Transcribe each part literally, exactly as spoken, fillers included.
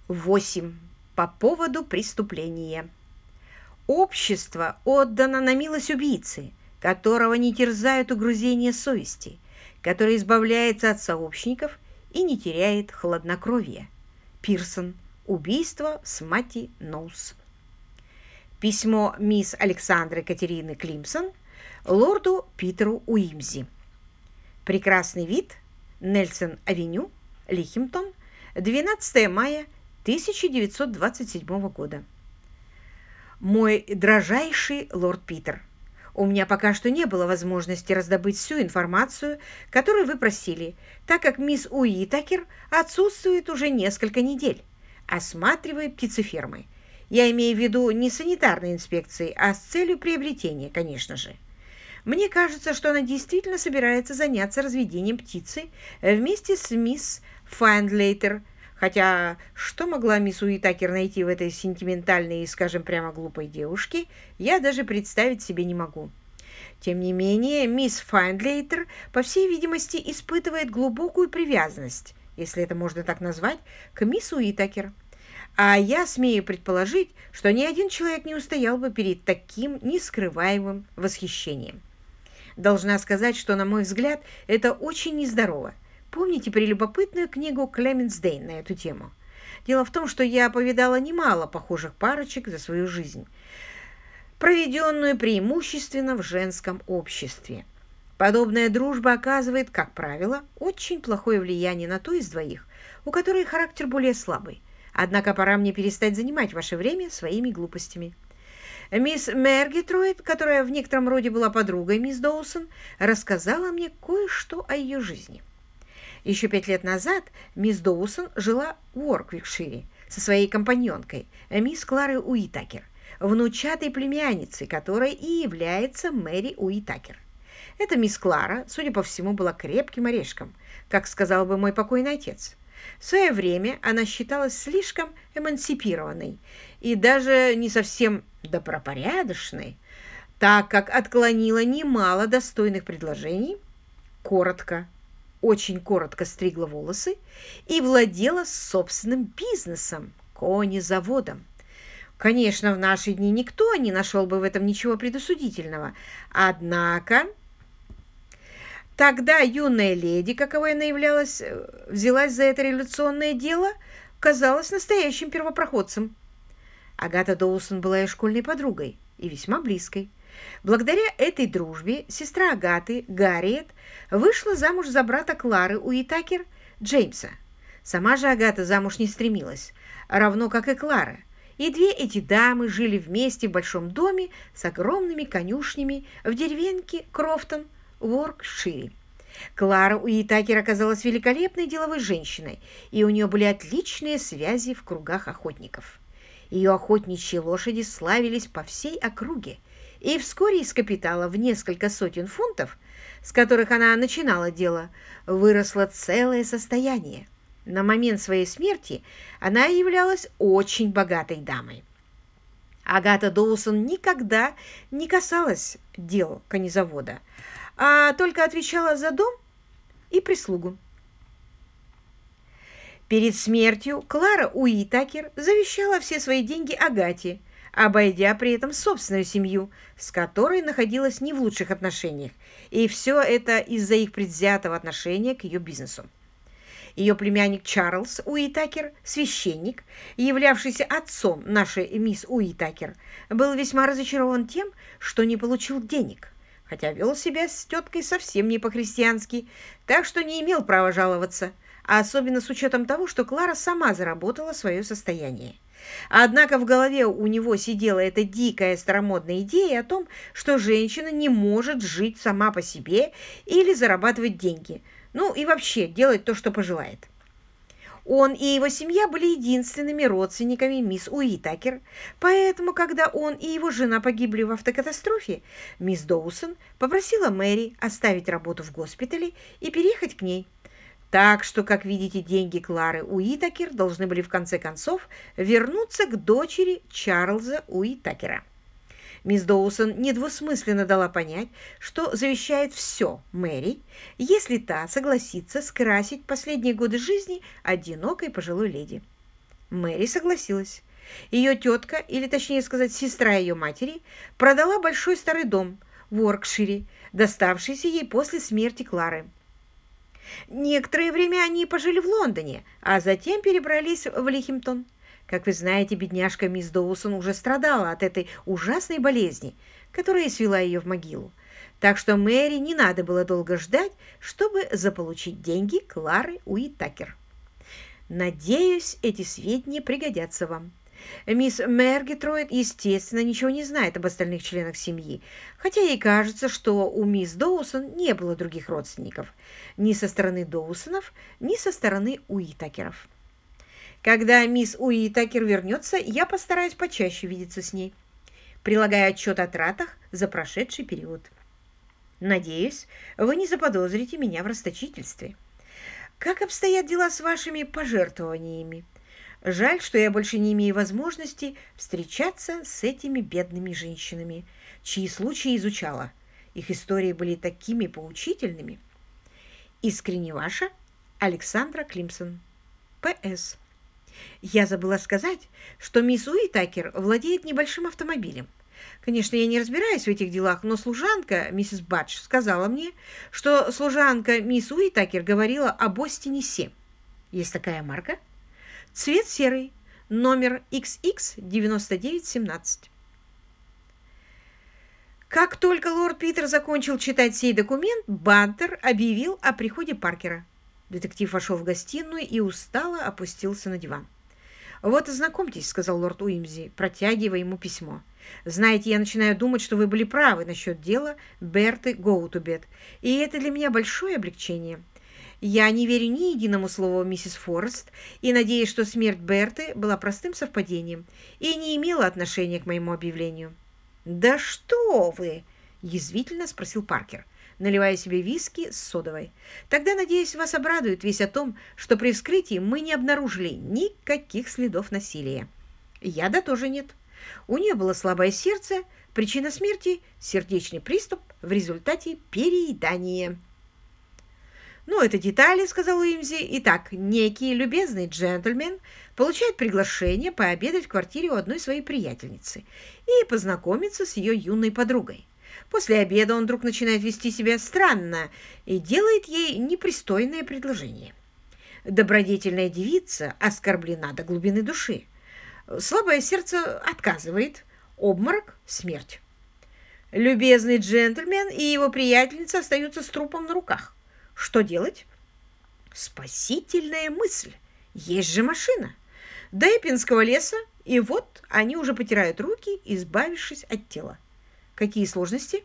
восемь. По поводу преступления. Общество отдано на милость убийцы, которого не терзают угрызения совести, который избавляется от сообщников и не теряет хладнокровия. Пирсон. Убийство с Матти Ноус. Письмо мисс Александры Катерины Климсон лорду Питеру Уимзи. Прекрасный вид. Нельсон-авеню, Лихимтон, двенадцатое мая тысяча девятьсот двадцать седьмого года. Мой дрожайший лорд Питер, у меня пока что не было возможности раздобыть всю информацию, которую вы просили, так как мисс Уитакер отсутствует уже несколько недель, осматривая птицефермы. Я имею в виду не санитарной инспекции, а с целью приобретения, конечно же. Мне кажется, что она действительно собирается заняться разведением птицы вместе с мисс Файндлейтер, хотя что могла мисс Уитакер найти в этой сентиментальной и, скажем прямо, глупой девушке, я даже представить себе не могу. Тем не менее, мисс Файндлейтер, по всей видимости, испытывает глубокую привязанность, если это можно так назвать, к мисс Уитакер. А я смею предположить, что ни один человек не устоял бы перед таким нескрываемым восхищением. Должна сказать, что, на мой взгляд, это очень нездорово. Помните прелюбопытную книгу Клеменс Дейн на эту тему? Дело в том, что я повидала немало похожих парочек за свою жизнь, проведенную преимущественно в женском обществе. Подобная дружба оказывает, как правило, очень плохое влияние на ту из двоих, у которой характер более слабый. Однако пора мне перестать занимать ваше время своими глупостями. Мисс Мергитроид, которая в некотором роде была подругой мисс Доусон, рассказала мне кое-что о ее жизни. Еще пять лет назад мисс Доусон жила в Уорквикшире со своей компаньонкой, мисс Кларой Уитакер, внучатой племянницей, которой и является Мэри Уитакер. Эта мисс Клара, судя по всему, была крепким орешком, как сказал бы мой покойный отец. В свое время она считалась слишком эмансипированной и даже не совсем добропорядочной, так как отклонила немало достойных предложений, коротко, очень коротко стригла волосы и владела собственным бизнесом, конезаводом. Конечно, в наши дни никто не нашел бы в этом ничего предосудительного, однако тогда юная леди, каковой она являлась, взялась за это революционное дело, казалась настоящим первопроходцем. Агата Доусон была ее школьной подругой и весьма близкой. Благодаря этой дружбе сестра Агаты, Гарриет, вышла замуж за брата Клары Уитакер, Джеймса. Сама же Агата замуж не стремилась, равно как и Клара. И две эти дамы жили вместе в большом доме с огромными конюшнями в деревеньке Крофтон, в Уоркшире. Клара Уитакер оказалась великолепной деловой женщиной, и у нее были отличные связи в кругах охотников. Ее охотничьи лошади славились по всей округе, и вскоре из капитала в несколько сотен фунтов, с которых она начинала дело, выросло целое состояние. На момент своей смерти она являлась очень богатой дамой. Агата Доусон никогда не касалась дел конезавода, а только отвечала за дом и прислугу. Перед смертью Клара Уитакер завещала все свои деньги Агате, обойдя при этом собственную семью, с которой находилась не в лучших отношениях, и все это из-за их предвзятого отношения к ее бизнесу. Ее племянник Чарльз Уитакер, священник, являвшийся отцом нашей мисс Уитакер, был весьма разочарован тем, что не получил денег, хотя вел себя с теткой совсем не по-христиански, так что не имел права жаловаться, а особенно с учетом того, что Клара сама заработала свое состояние. Однако в голове у него сидела эта дикая старомодная идея о том, что женщина не может жить сама по себе или зарабатывать деньги, ну и вообще делать то, что пожелает. Он и его семья были единственными родственниками мисс Уитакер, поэтому, когда он и его жена погибли в автокатастрофе, мисс Доусон попросила Мэри оставить работу в госпитале и переехать к ней. Так что, как видите, деньги Клары Уитакер должны были в конце концов вернуться к дочери Чарльза Уитакера. Мисс Доусон недвусмысленно дала понять, что завещает все Мэри, если та согласится скрасить последние годы жизни одинокой пожилой леди. Мэри согласилась. Ее тетка, или точнее сказать, сестра ее матери, продала большой старый дом в Уоркшире, доставшийся ей после смерти Клары. Некоторое время они пожили в Лондоне, а затем перебрались в Лихимптон. Как вы знаете, бедняжка мисс Доусон уже страдала от этой ужасной болезни, которая свела ее в могилу. Так что Мэри не надо было долго ждать, чтобы заполучить деньги Клары Уитакер. Надеюсь, эти сведения пригодятся вам. Мисс Мергитроид, естественно, ничего не знает об остальных членах семьи, хотя ей кажется, что у мисс Доусон не было других родственников, ни со стороны Доусонов, ни со стороны Уитакеров. Когда мисс Уитакер вернется, я постараюсь почаще видеться с ней, прилагая отчет о тратах за прошедший период. Надеюсь, вы не заподозрите меня в расточительстве. Как обстоят дела с вашими пожертвованиями? Жаль, что я больше не имею возможности встречаться с этими бедными женщинами, чьи случаи изучала. Их истории были такими поучительными. Искренне ваша, Александра Климсон. П С Я забыла сказать, что мисс Уитакер владеет небольшим автомобилем. Конечно, я не разбираюсь в этих делах, но служанка, миссис Бадж, сказала мне, что служанка мисс Уитакер говорила об Остине семь. Есть такая марка? Цвет серый, номер икс икс девяносто девять семнадцать. Как только лорд Питер закончил читать сей документ, Бантер объявил о приходе Паркера. Детектив вошел в гостиную и устало опустился на диван. «Вот, ознакомьтесь», — сказал лорд Уимзи, протягивая ему письмо. «Знаете, я начинаю думать, что вы были правы насчет дела Берты Гоутубет, и это для меня большое облегчение. Я не верю ни единому слову миссис Форест и надеюсь, что смерть Берты была простым совпадением и не имела отношения к моему объявлению». «Да что вы!» — язвительно спросил Паркер, наливая себе виски с содовой. «Тогда, надеюсь, вас обрадует весть о том, что при вскрытии мы не обнаружили никаких следов насилия. Яда тоже нет. У нее было слабое сердце, причина смерти – сердечный приступ в результате переедания». «Ну, это детали», — сказал Уимзи. «Итак, некий любезный джентльмен получает приглашение пообедать в квартире у одной своей приятельницы и познакомиться с ее юной подругой. После обеда он вдруг начинает вести себя странно и делает ей непристойное предложение. Добродетельная девица оскорблена до глубины души. Слабое сердце отказывает. Обморок – смерть. Любезный джентльмен и его приятельница остаются с трупом на руках. Что делать? Спасительная мысль. Есть же машина. До Эппинского леса, и вот они уже потирают руки, избавившись от тела. Какие сложности?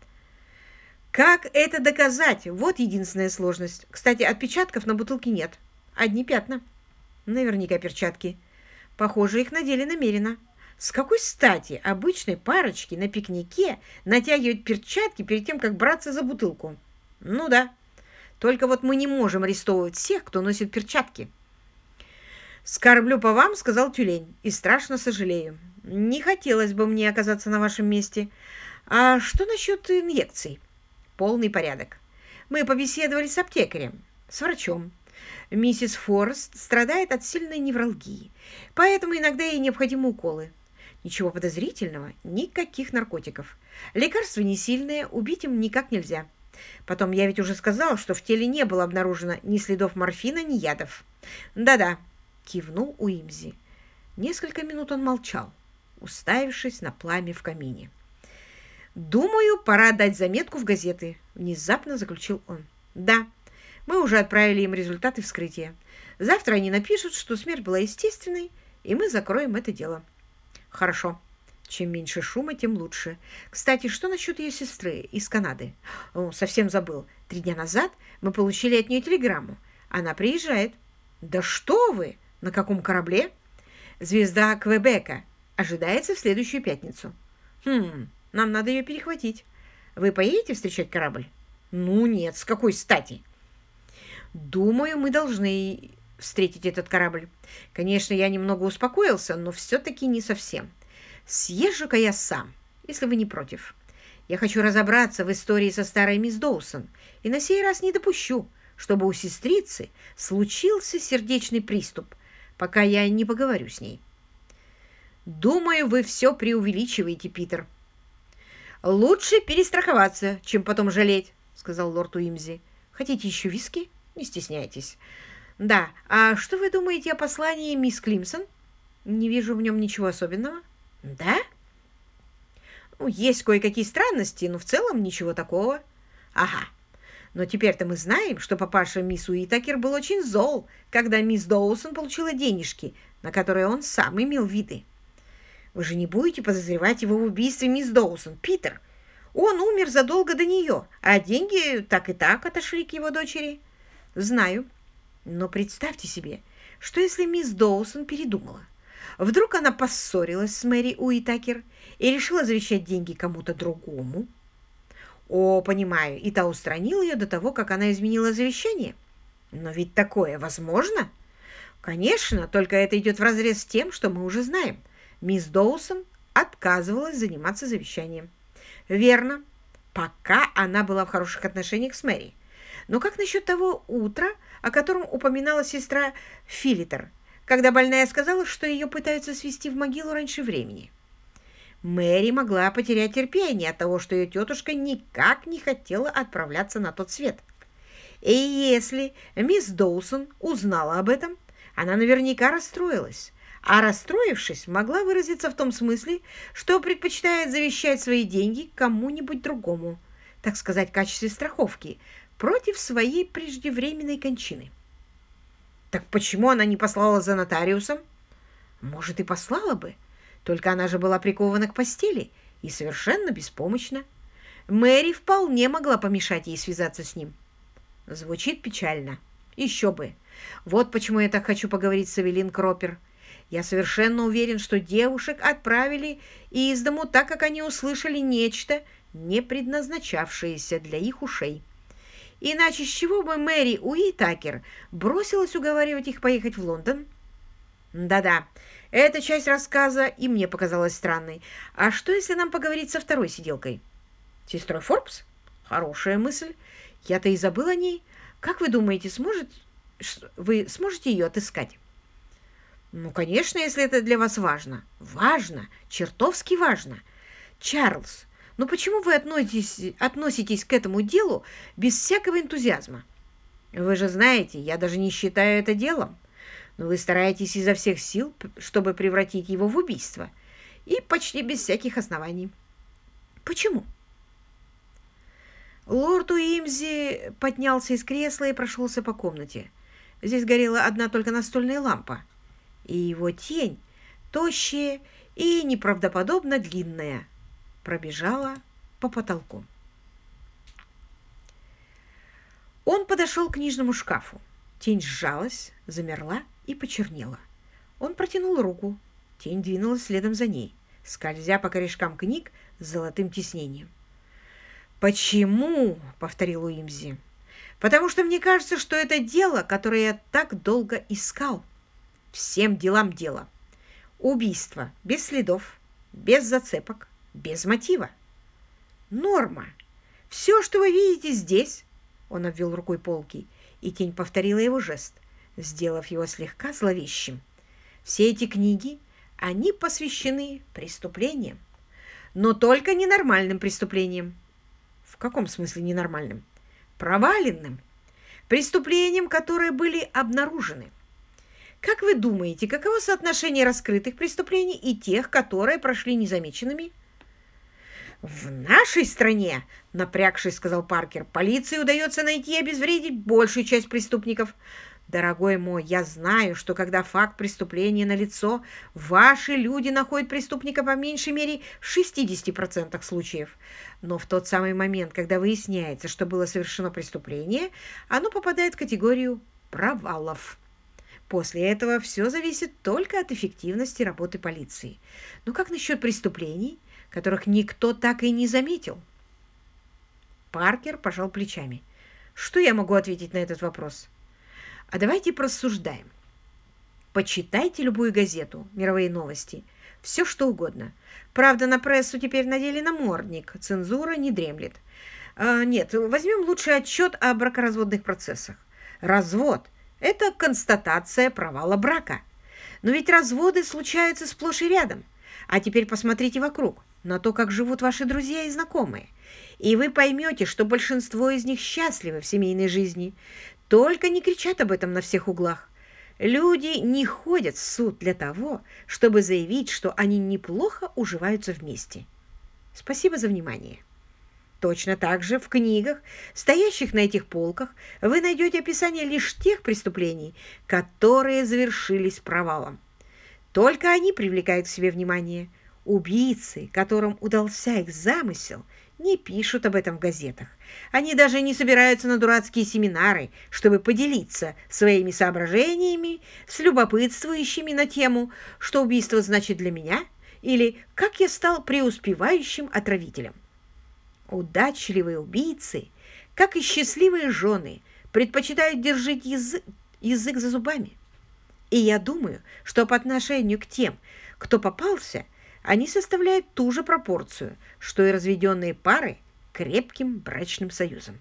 Как это доказать? Вот единственная сложность. Кстати, отпечатков на бутылке нет. Одни пятна. Наверняка перчатки. Похоже, их надели намеренно. С какой стати обычной парочке на пикнике натягивать перчатки перед тем, как браться за бутылку? Ну да. Только вот мы не можем арестовывать всех, кто носит перчатки. «Скорблю по вам», — сказал тюлень, — «и страшно сожалею. Не хотелось бы мне оказаться на вашем месте. А что насчет инъекций?» «Полный порядок. Мы побеседовали с аптекарем, с врачом. Миссис Форест страдает от сильной невралгии, поэтому иногда ей необходимы уколы. Ничего подозрительного, никаких наркотиков. Лекарство не сильное, убить им никак нельзя. Потом я ведь уже сказал, что в теле не было обнаружено ни следов морфина, ни ядов». «Да-да», — кивнул Уимзи. Несколько минут он молчал, уставившись на пламя в камине. «Думаю, пора дать заметку в газеты», — внезапно заключил он. «Да, мы уже отправили им результаты вскрытия. Завтра они напишут, что смерть была естественной, и мы закроем это дело». «Хорошо. Чем меньше шума, тем лучше. Кстати, что насчет ее сестры из Канады?» «О, совсем забыл. Три дня назад мы получили от нее телеграмму. Она приезжает». «Да что вы! На каком корабле?» «Звезда Квебека. Ожидается в следующую пятницу». «Хм, нам надо ее перехватить. Вы поедете встречать корабль?» «Ну нет, с какой стати?» «Думаю, мы должны встретить этот корабль. Конечно, я немного успокоился, но все-таки не совсем. Съезжу-ка я сам, если вы не против. Я хочу разобраться в истории со старой мисс Доусон, и на сей раз не допущу, чтобы у сестрицы случился сердечный приступ, пока я не поговорю с ней. Думаю, вы все преувеличиваете, Питер. Лучше перестраховаться, чем потом жалеть, сказал лорд Уимзи. Хотите еще виски? Не стесняйтесь. Да, а что вы думаете о послании мисс Климсон? Не вижу в нем ничего особенного. Да? Ну, есть кое-какие странности, но в целом ничего такого. Ага. Но теперь-то мы знаем, что папаша мисс Уитакер был очень зол, когда мисс Доусон получила денежки, на которые он сам имел виды. Вы же не будете подозревать его в убийстве мисс Доусон, Питер? Он умер задолго до нее, а деньги так и так отошли к его дочери. Знаю. Но представьте себе, что если мисс Доусон передумала? Вдруг она поссорилась с Мэри Уитакер и решила завещать деньги кому-то другому? О, понимаю, и та устранила ее до того, как она изменила завещание. Но ведь такое возможно? Конечно, только это идет вразрез с тем, что мы уже знаем. Мисс Доусон отказывалась заниматься завещанием. Верно, пока она была в хороших отношениях с Мэри. Но как насчет того утра, о котором упоминала сестра Филитер, когда больная сказала, что ее пытаются свести в могилу раньше времени? Мэри могла потерять терпение от того, что ее тетушка никак не хотела отправляться на тот свет. И если мисс Доусон узнала об этом, она наверняка расстроилась, а расстроившись, могла выразиться в том смысле, что предпочитает завещать свои деньги кому-нибудь другому, так сказать, в качестве страховки, против своей преждевременной кончины. Так почему она не послала за нотариусом? Может, и послала бы, только она же была прикована к постели и совершенно беспомощна. Мэри вполне могла помешать ей связаться с ним. Звучит печально. Еще бы. Вот почему я так хочу поговорить с Эвелин Кропер. Я совершенно уверен, что девушек отправили из дому, так как они услышали нечто, не предназначавшееся для их ушей. Иначе с чего бы Мэри Уитакер бросилась уговаривать их поехать в Лондон? Да-да, эта часть рассказа и мне показалась странной. А что, если нам поговорить со второй сиделкой? Сестрой Форбс? Хорошая мысль. Я-то и забыл о ней. Как вы думаете, сможет... вы сможете ее отыскать? Ну, конечно, если это для вас важно. Важно, чертовски важно. Чарльз, ну почему вы относитесь, относитесь к этому делу без всякого энтузиазма? Вы же знаете, я даже не считаю это делом. Но вы стараетесь изо всех сил, чтобы превратить его в убийство. И почти без всяких оснований. Почему? Лорд Уимзи поднялся из кресла и прошелся по комнате. Здесь горела одна только настольная лампа. И его тень, тощая и неправдоподобно длинная, пробежала по потолку. Он подошел к книжному шкафу. Тень сжалась, замерла и почернела. Он протянул руку. Тень двинулась следом за ней, скользя по корешкам книг с золотым тиснением. «Почему?» — повторил Уимзи. «Потому что мне кажется, что это дело, которое я так долго искал. Всем делам дело. Убийство без следов, без зацепок, без мотива. Норма. Все, что вы видите здесь...» Он обвел рукой полки, и тень повторила его жест, сделав его слегка зловещим. «Все эти книги, они посвящены преступлениям, но только ненормальным преступлениям». «В каком смысле ненормальным?» «Проваленным. Преступлениям, которые были обнаружены. Как вы думаете, каково соотношение раскрытых преступлений и тех, которые прошли незамеченными?» «В нашей стране, — напрягшись, сказал Паркер, — полиции удается найти и обезвредить большую часть преступников. Дорогой мой, я знаю, что когда факт преступления налицо, ваши люди находят преступника по меньшей мере в шестидесяти процентах случаев. Но в тот самый момент, когда выясняется, что было совершено преступление, оно попадает в категорию провалов. После этого все зависит только от эффективности работы полиции. Но как насчет преступлений, которых никто так и не заметил?» Паркер пожал плечами. «Что я могу ответить на этот вопрос? А давайте порассуждаем. Почитайте любую газету, мировые новости, все что угодно. Правда, на прессу теперь надели намордник, цензура не дремлет. А, нет, возьмем лучше отчет о бракоразводных процессах. Развод – это констатация провала брака. Но ведь разводы случаются сплошь и рядом. А теперь посмотрите вокруг, на то, как живут ваши друзья и знакомые. И вы поймете, что большинство из них счастливы в семейной жизни. Только не кричат об этом на всех углах. Люди не ходят в суд для того, чтобы заявить, что они неплохо уживаются вместе. Спасибо за внимание. Точно так же в книгах, стоящих на этих полках, вы найдете описание лишь тех преступлений, которые завершились провалом. Только они привлекают к себе внимание. Убийцы, которым удался их замысел, не пишут об этом в газетах. Они даже не собираются на дурацкие семинары, чтобы поделиться своими соображениями с любопытствующими на тему, что убийство значит для меня, или как я стал преуспевающим отравителем. Удачливые убийцы, как и счастливые жены, предпочитают держать язык, язык за зубами. И я думаю, что по отношению к тем, кто попался, они составляют ту же пропорцию, что и разведенные пары крепким брачным союзом.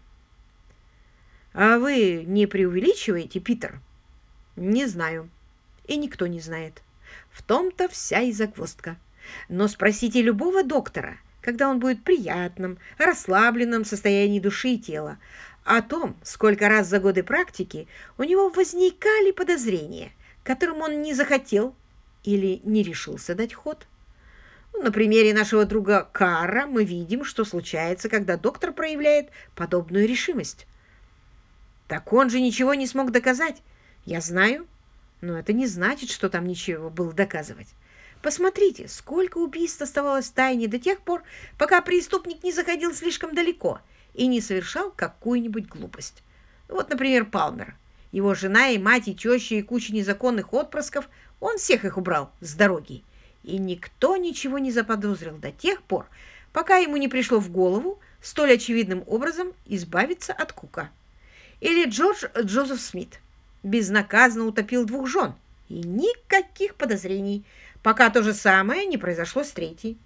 А вы не преувеличиваете, Питер? Не знаю. И никто не знает. В том-то вся и загвоздка. Но спросите любого доктора, когда он будет в приятном, расслабленном состоянии души и тела, о том, сколько раз за годы практики у него возникали подозрения, которым он не захотел или не решился дать ход. На примере нашего друга Карра мы видим, что случается, когда доктор проявляет подобную решимость. Так он же ничего не смог доказать. Я знаю, но это не значит, что там ничего было доказывать. Посмотрите, сколько убийств оставалось в тайне до тех пор, пока преступник не заходил слишком далеко и не совершал какую-нибудь глупость. Вот, например, Палмер. Его жена и мать, и теща, и куча незаконных отпрысков, он всех их убрал с дороги. И никто ничего не заподозрил до тех пор, пока ему не пришло в голову столь очевидным образом избавиться от Кука. Или Джордж Джозеф Смит безнаказанно утопил двух жен, и никаких подозрений, пока то же самое не произошло с третьей.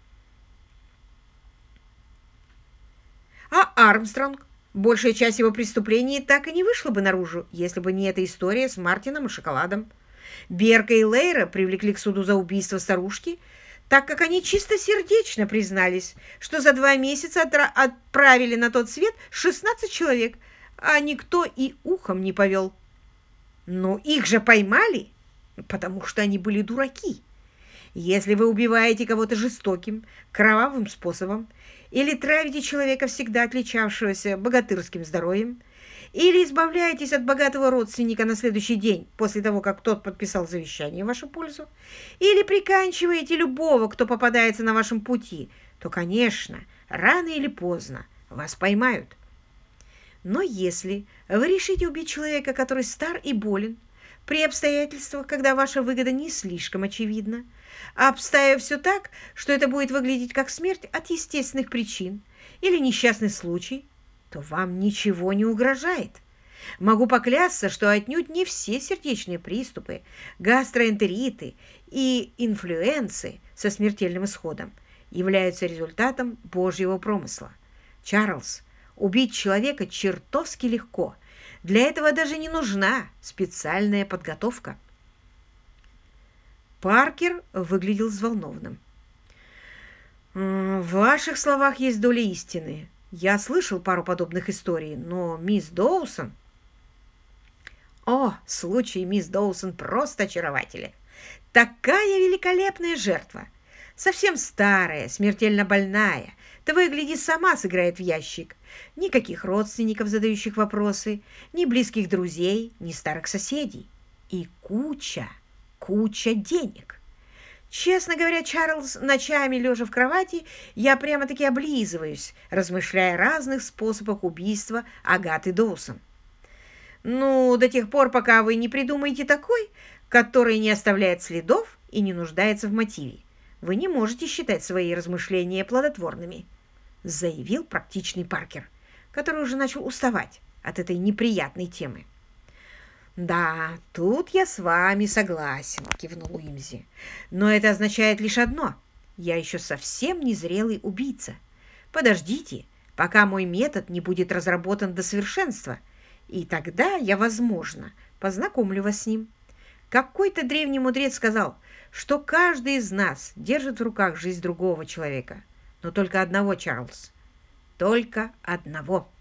А Армстронг? Большая часть его преступлений так и не вышла бы наружу, если бы не эта история с Мартином и шоколадом. Берка и Лейра привлекли к суду за убийство старушки, так как они чистосердечно признались, что за два месяца отправили на тот свет шестнадцать человек, а никто и ухом не повел. Но их же поймали, потому что они были дураки. Если вы убиваете кого-то жестоким, кровавым способом, или травите человека, всегда отличавшегося богатырским здоровьем, или избавляетесь от богатого родственника на следующий день после того, как тот подписал завещание в вашу пользу, или приканчиваете любого, кто попадается на вашем пути, то, конечно, рано или поздно вас поймают. Но если вы решите убить человека, который стар и болен, при обстоятельствах, когда ваша выгода не слишком очевидна, обставив все так, что это будет выглядеть как смерть от естественных причин или несчастный случай, то вам ничего не угрожает. Могу поклясться, что отнюдь не все сердечные приступы, гастроэнтериты и инфлюенции со смертельным исходом являются результатом Божьего промысла. Чарльз, убить человека чертовски легко. Для этого даже не нужна специальная подготовка. Паркер выглядел взволнованным. «В ваших словах есть доля истины. Я слышал пару подобных историй, но мисс Доусон...» «О, случай мисс Доусон просто очарователен. Такая великолепная жертва. Совсем старая, смертельно больная. Того и гляди, сама сыграет в ящик. Никаких родственников, задающих вопросы, ни близких друзей, ни старых соседей. И куча, куча денег. Честно говоря, Чарльз, ночами, лежа в кровати, я прямо-таки облизываюсь, размышляя о разных способах убийства Агаты Доусон. Ну, до тех пор, пока вы не придумаете такой, который не оставляет следов и не нуждается в мотиве, вы не можете считать свои размышления плодотворными», — заявил практичный Паркер, который уже начал уставать от этой неприятной темы. «Да, тут я с вами согласен», — кивнул Уимзи. «Но это означает лишь одно. Я еще совсем незрелый убийца. Подождите, пока мой метод не будет разработан до совершенства, и тогда я, возможно, познакомлю вас с ним. Какой-то древний мудрец сказал, что каждый из нас держит в руках жизнь другого человека. Но только одного, Чарльз. Только одного.